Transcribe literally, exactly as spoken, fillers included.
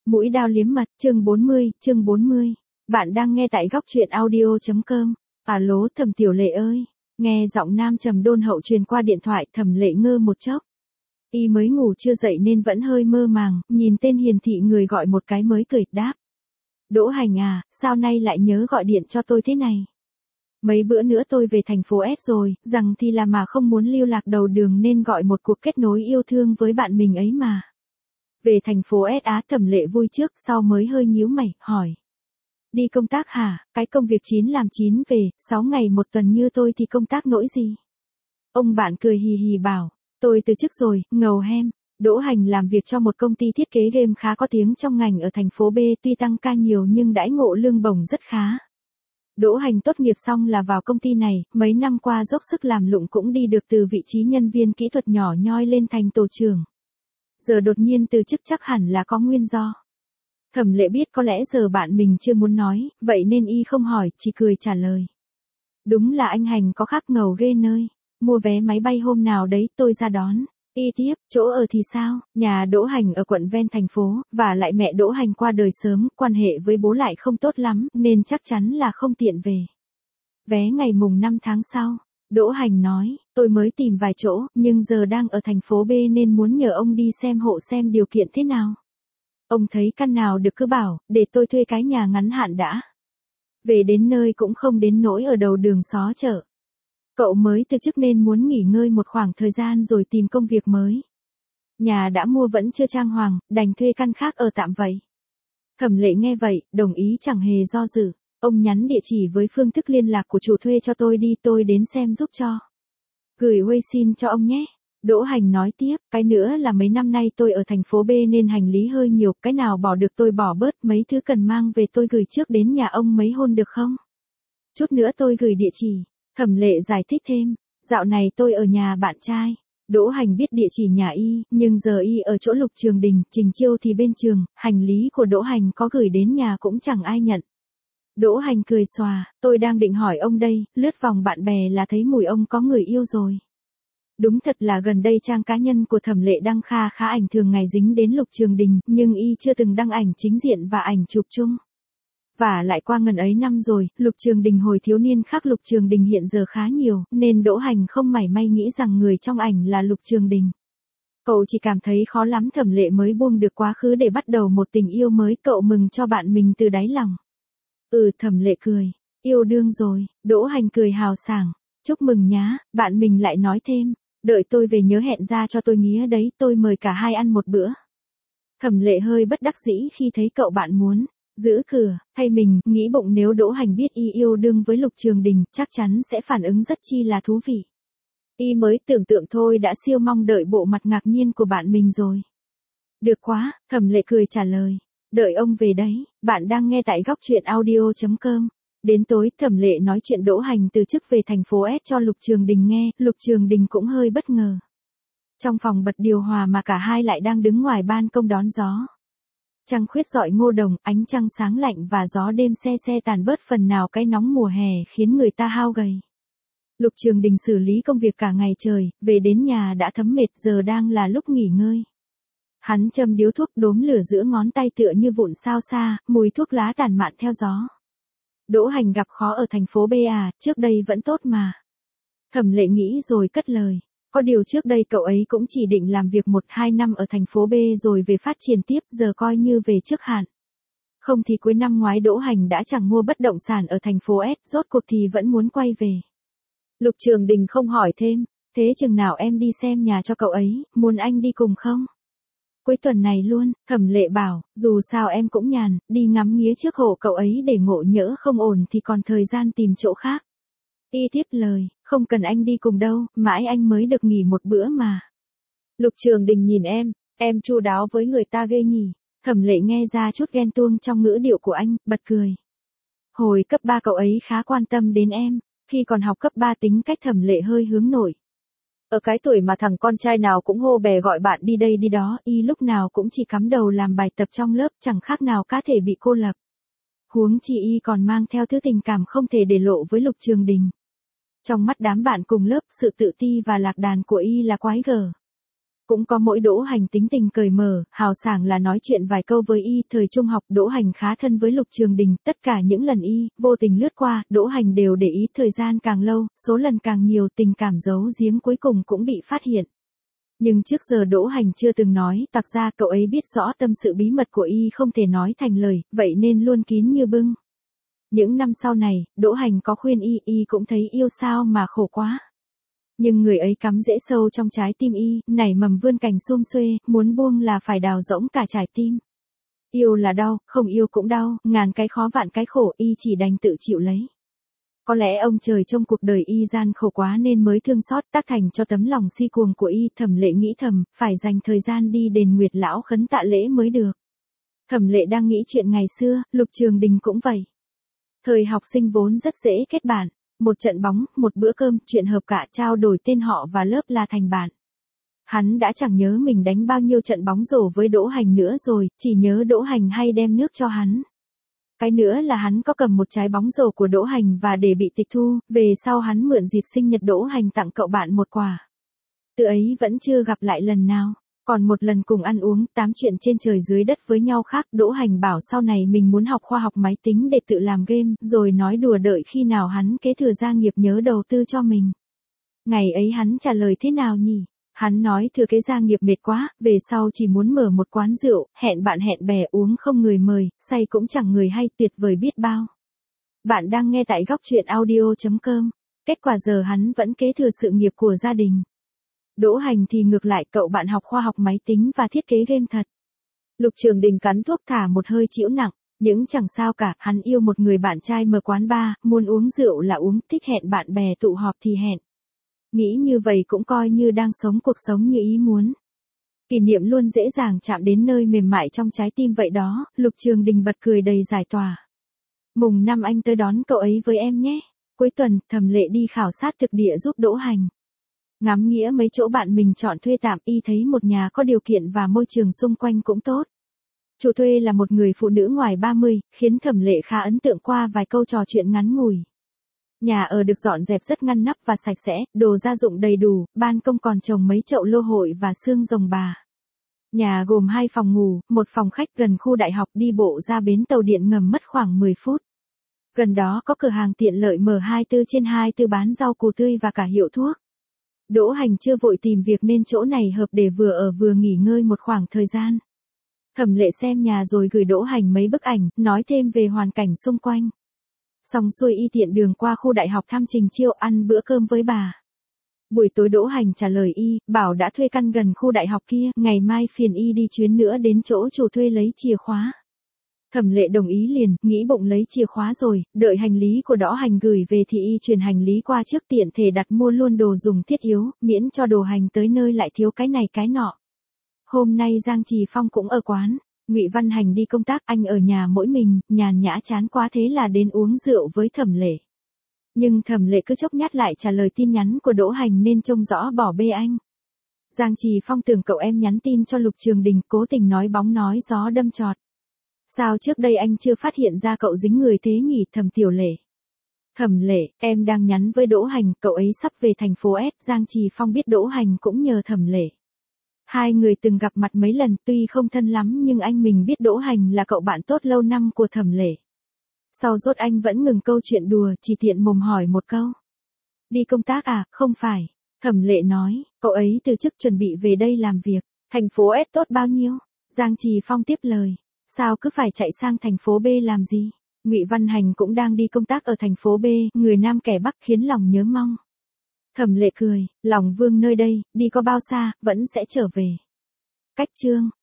Mũi dao liếm mật, chương bốn mươi, chương bốn mươi. Bạn đang nghe tại góc truyện audio.com. À lố Thẩm Tiểu Lệ ơi. Nghe giọng nam trầm đôn hậu truyền qua điện thoại, Thẩm Lệ ngơ một chốc. Y mới ngủ chưa dậy nên vẫn hơi mơ màng, nhìn tên hiền thị người gọi một cái mới cười, đáp. Đỗ Hành à, sao nay lại nhớ gọi điện cho tôi thế này? Mấy bữa nữa tôi về thành phố S rồi, rằng thì là mà không muốn lưu lạc đầu đường nên gọi một cuộc kết nối yêu thương với bạn mình ấy mà. Về thành phố S á? Thẩm Lệ vui trước sau mới hơi nhíu mày, hỏi. Đi công tác hả? Cái công việc chín làm chín về, sáu ngày một tuần như tôi thì công tác nỗi gì? Ông bạn cười hì hì bảo, tôi từ chức rồi, ngầu hem. Đỗ Hành làm việc cho một công ty thiết kế game khá có tiếng trong ngành ở thành phố B, tuy tăng ca nhiều nhưng đãi ngộ lương bổng rất khá. Đỗ Hành tốt nghiệp xong là vào công ty này, mấy năm qua dốc sức làm lụng cũng đi được từ vị trí nhân viên kỹ thuật nhỏ nhoi lên thành tổ trưởng. Giờ đột nhiên từ chức chắc hẳn là có nguyên do. Thẩm Lệ biết có lẽ giờ bạn mình chưa muốn nói, vậy nên y không hỏi, chỉ cười trả lời. Đúng là anh Hành có khác ngầu ghê nơi. Mua vé máy bay hôm nào đấy tôi ra đón. Y tiếp, chỗ ở thì sao? Nhà Đỗ Hành ở quận ven thành phố, và lại mẹ Đỗ Hành qua đời sớm, quan hệ với bố lại không tốt lắm, nên chắc chắn là không tiện về. Vé ngày mùng năm tháng sau. Đỗ Hành nói, tôi mới tìm vài chỗ, nhưng giờ đang ở thành phố B nên muốn nhờ ông đi xem hộ xem điều kiện thế nào. Ông thấy căn nào được cứ bảo, để tôi thuê cái nhà ngắn hạn đã. Về đến nơi cũng không đến nỗi ở đầu đường xó chợ. Cậu mới từ chức nên muốn nghỉ ngơi một khoảng thời gian rồi tìm công việc mới. Nhà đã mua vẫn chưa trang hoàng, đành thuê căn khác ở tạm vậy. Thẩm Lệ nghe vậy, đồng ý chẳng hề do dự. Ông nhắn địa chỉ với phương thức liên lạc của chủ thuê cho tôi đi, tôi đến xem giúp cho. Gửi Way xin cho ông nhé. Đỗ Hành nói tiếp, cái nữa là mấy năm nay tôi ở thành phố B nên hành lý hơi nhiều, cái nào bỏ được tôi bỏ bớt, mấy thứ cần mang về tôi gửi trước đến nhà ông mấy hôm được không? Chút nữa tôi gửi địa chỉ. Thẩm Lệ giải thích thêm, dạo này tôi ở nhà bạn trai. Đỗ Hành biết địa chỉ nhà y, nhưng giờ y ở chỗ Lục Trường Đình, Trình Chiêu thì bên trường, hành lý của Đỗ Hành có gửi đến nhà cũng chẳng ai nhận. Đỗ Hành cười xòa, tôi đang định hỏi ông đây, lướt vòng bạn bè là thấy mùi ông có người yêu rồi. Đúng thật là gần đây trang cá nhân của Thẩm Lệ đăng kha khá ảnh thường ngày dính đến Lục Trường Đình, nhưng y chưa từng đăng ảnh chính diện và ảnh chụp chung. Và lại qua ngần ấy năm rồi, Lục Trường Đình hồi thiếu niên khác Lục Trường Đình hiện giờ khá nhiều, nên Đỗ Hành không mảy may nghĩ rằng người trong ảnh là Lục Trường Đình. Cậu chỉ cảm thấy khó lắm. Thẩm Lệ mới buông được quá khứ để bắt đầu một tình yêu mới, cậu mừng cho bạn mình từ đáy lòng. Ừ, Thẩm Lệ cười, yêu đương rồi. Đỗ Hành cười hào sảng, chúc mừng nhá. Bạn mình lại nói thêm, đợi tôi về nhớ hẹn ra cho tôi nghía đấy, tôi mời cả hai ăn một bữa. Thẩm Lệ hơi bất đắc dĩ khi thấy cậu bạn muốn giữ cửa, thay mình, nghĩ bụng nếu Đỗ Hành biết y yêu đương với Lục Trường Đình, chắc chắn sẽ phản ứng rất chi là thú vị. Y mới tưởng tượng thôi đã siêu mong đợi bộ mặt ngạc nhiên của bạn mình rồi. Được quá, Thẩm Lệ cười trả lời. Đợi ông về đấy. Bạn đang nghe tại góc truyện audio.com. Đến tối, Thẩm Lệ nói chuyện Đỗ Hành từ chức về thành phố S cho Lục Trường Đình nghe, Lục Trường Đình cũng hơi bất ngờ. Trong phòng bật điều hòa mà cả hai lại đang đứng ngoài ban công đón gió. Trăng khuyết rọi ngô đồng, ánh trăng sáng lạnh và gió đêm se se tàn bớt phần nào cái nóng mùa hè khiến người ta hao gầy. Lục Trường Đình xử lý công việc cả ngày trời, về đến nhà đã thấm mệt, giờ đang là lúc nghỉ ngơi. Hắn châm điếu thuốc, đốm lửa giữa ngón tay tựa như vụn sao xa, mùi thuốc lá tản mạn theo gió. Đỗ Hành gặp khó ở thành phố B à, trước đây vẫn tốt mà. Thẩm Lệ nghĩ rồi cất lời. Có điều trước đây cậu ấy cũng chỉ định làm việc một hai năm ở thành phố B rồi về phát triển tiếp, giờ coi như về trước hạn. Không thì cuối năm ngoái Đỗ Hành đã chẳng mua bất động sản ở thành phố S, rốt cuộc thì vẫn muốn quay về. Lục Trường Đình không hỏi thêm, thế chừng nào em đi xem nhà cho cậu ấy, muốn anh đi cùng không? Cuối tuần này luôn. Thẩm Lệ bảo, dù sao em cũng nhàn, đi ngắm nghía trước hộ cậu ấy để ngộ nhỡ không ổn thì còn thời gian tìm chỗ khác. Y tiếp lời, không cần anh đi cùng đâu, mãi anh mới được nghỉ một bữa mà. Lục Trường Đình nhìn em, em chu đáo với người ta ghê nhỉ. Thẩm Lệ nghe ra chút ghen tuông trong ngữ điệu của anh, bật cười. Hồi cấp ba cậu ấy khá quan tâm đến em, khi còn học cấp ba tính cách Thẩm Lệ hơi hướng nội. Ở cái tuổi mà thằng con trai nào cũng hô bè gọi bạn đi đây đi đó, y lúc nào cũng chỉ cắm đầu làm bài tập trong lớp, chẳng khác nào cá thể bị cô lập. Huống chi y còn mang theo thứ tình cảm không thể để lộ với Lục Trường Đình. Trong mắt đám bạn cùng lớp, sự tự ti và lạc đàn của y là quái gở. Cũng có mỗi Đỗ Hành tính tình cởi mở, hào sảng là nói chuyện vài câu với y. Thời trung học Đỗ Hành khá thân với Lục Trường Đình, tất cả những lần y vô tình lướt qua, Đỗ Hành đều để ý. Thời gian càng lâu, số lần càng nhiều, tình cảm giấu giếm cuối cùng cũng bị phát hiện. Nhưng trước giờ Đỗ Hành chưa từng nói, tặc ra cậu ấy biết rõ tâm sự bí mật của y không thể nói thành lời, vậy nên luôn kín như bưng. Những năm sau này, Đỗ Hành có khuyên y, y cũng thấy yêu sao mà khổ quá. Nhưng người ấy cắm rễ sâu trong trái tim y, nảy mầm vươn cành sum xuê, muốn buông là phải đào rỗng cả trái tim. Yêu là đau, không yêu cũng đau, ngàn cái khó vạn cái khổ, y chỉ đành tự chịu lấy. Có lẽ ông trời trong cuộc đời y gian khổ quá nên mới thương xót, tác thành cho tấm lòng si cuồng của y. Thẩm Lệ nghĩ thầm, phải dành thời gian đi đền Nguyệt lão khấn tạ lễ mới được. Thẩm Lệ đang nghĩ chuyện ngày xưa, Lục Trường Đình cũng vậy. Thời học sinh vốn rất dễ kết bạn, một trận bóng, một bữa cơm, chuyện hợp cả, trao đổi tên họ và lớp là thành bạn. Hắn đã chẳng nhớ mình đánh bao nhiêu trận bóng rổ với Đỗ Hành nữa rồi, chỉ nhớ Đỗ Hành hay đem nước cho hắn. Cái nữa là hắn có cầm một trái bóng rổ của Đỗ Hành và để bị tịch thu, về sau hắn mượn dịp sinh nhật Đỗ Hành tặng cậu bạn một quà. Từ ấy vẫn chưa gặp lại lần nào. Còn một lần cùng ăn uống, tám chuyện trên trời dưới đất với nhau khác, Đỗ Hành bảo sau này mình muốn học khoa học máy tính để tự làm game, rồi nói đùa đợi khi nào hắn kế thừa gia nghiệp nhớ đầu tư cho mình. Ngày ấy hắn trả lời thế nào nhỉ? Hắn nói thừa kế gia nghiệp mệt quá, về sau chỉ muốn mở một quán rượu, hẹn bạn hẹn bè uống không người mời, say cũng chẳng người hay, tuyệt vời biết bao. Bạn đang nghe tại góc truyện audio chấm com. Kết quả giờ hắn vẫn kế thừa sự nghiệp của gia đình. Đỗ Hành thì ngược lại, cậu bạn học khoa học máy tính và thiết kế game thật. Lục Trường Đình cắn thuốc thả một hơi chịu nặng, nhưng chẳng sao cả, hắn yêu một người bạn trai mở quán bar, muốn uống rượu là uống, thích hẹn bạn bè tụ họp thì hẹn. Nghĩ như vậy cũng coi như đang sống cuộc sống như ý muốn. Kỷ niệm luôn dễ dàng chạm đến nơi mềm mại trong trái tim vậy đó. Lục Trường Đình bật cười đầy giải tỏa. Mùng năm anh tới đón cậu ấy với em nhé. Cuối tuần, Thẩm Lệ đi khảo sát thực địa giúp Đỗ Hành. Ngắm nghĩa mấy chỗ bạn mình chọn thuê tạm, y thấy một nhà có điều kiện và môi trường xung quanh cũng tốt. Chủ thuê là một người phụ nữ ngoài ba mươi, khiến Thẩm Lệ khá ấn tượng qua vài câu trò chuyện ngắn ngủi. Nhà ở được dọn dẹp rất ngăn nắp và sạch sẽ, đồ gia dụng đầy đủ, ban công còn trồng mấy chậu lô hội và xương rồng bà. Nhà gồm hai phòng ngủ, một phòng khách gần khu đại học, đi bộ ra bến tàu điện ngầm mất khoảng mười phút. Gần đó có cửa hàng tiện lợi M hai mươi bốn trên hai mươi bốn bán rau củ tươi và cả hiệu thuốc. Đỗ Hành chưa vội tìm việc nên chỗ này hợp để vừa ở vừa nghỉ ngơi một khoảng thời gian. Thẩm Lệ xem nhà rồi gửi Đỗ Hành mấy bức ảnh, nói thêm về hoàn cảnh xung quanh. Xong xuôi y tiện đường qua khu đại học thăm Trình Chiêu ăn bữa cơm với bà. Buổi tối Đỗ Hành trả lời y, bảo đã thuê căn gần khu đại học kia, ngày mai phiền y đi chuyến nữa đến chỗ chủ thuê lấy chìa khóa. Thẩm Lệ đồng ý liền, nghĩ bụng lấy chìa khóa rồi, đợi hành lý của Đỗ Hành gửi về thì y chuyển hành lý qua trước, tiện thể đặt mua luôn đồ dùng thiết yếu, miễn cho đồ hành tới nơi lại thiếu cái này cái nọ. Hôm nay Giang Trì Phong cũng ở quán. Ngụy Văn Hành đi công tác, anh ở nhà mỗi mình, nhàn nhã chán quá thế là đến uống rượu với Thẩm Lệ. Nhưng Thẩm Lệ cứ chốc nhát lại trả lời tin nhắn của Đỗ Hành nên trông rõ bỏ bê anh. Giang Trì Phong tưởng cậu em nhắn tin cho Lục Trường Đình, cố tình nói bóng nói gió đâm chọt. Sao trước đây anh chưa phát hiện ra cậu dính người thế nhỉ? Thẩm Tiểu Lệ. Thẩm Lệ, em đang nhắn với Đỗ Hành, cậu ấy sắp về thành phố S. Giang Trì Phong biết Đỗ Hành cũng nhờ Thẩm Lệ. Hai người từng gặp mặt mấy lần, tuy không thân lắm nhưng anh mình biết Đỗ Hành là cậu bạn tốt lâu năm của Thẩm Lệ. Sau rốt anh vẫn ngừng câu chuyện đùa, chỉ tiện mồm hỏi một câu. Đi công tác à? Không phải. Thẩm Lệ nói, cậu ấy từ chức chuẩn bị về đây làm việc. Thành phố S tốt bao nhiêu? Giang Trì Phong tiếp lời. Sao cứ phải chạy sang thành phố B làm gì? Ngụy Văn Hành cũng đang đi công tác ở thành phố B, người Nam kẻ Bắc khiến lòng nhớ mong. Thẩm Lệ cười, lòng vương nơi đây, đi có bao xa, vẫn sẽ trở về. Cách chương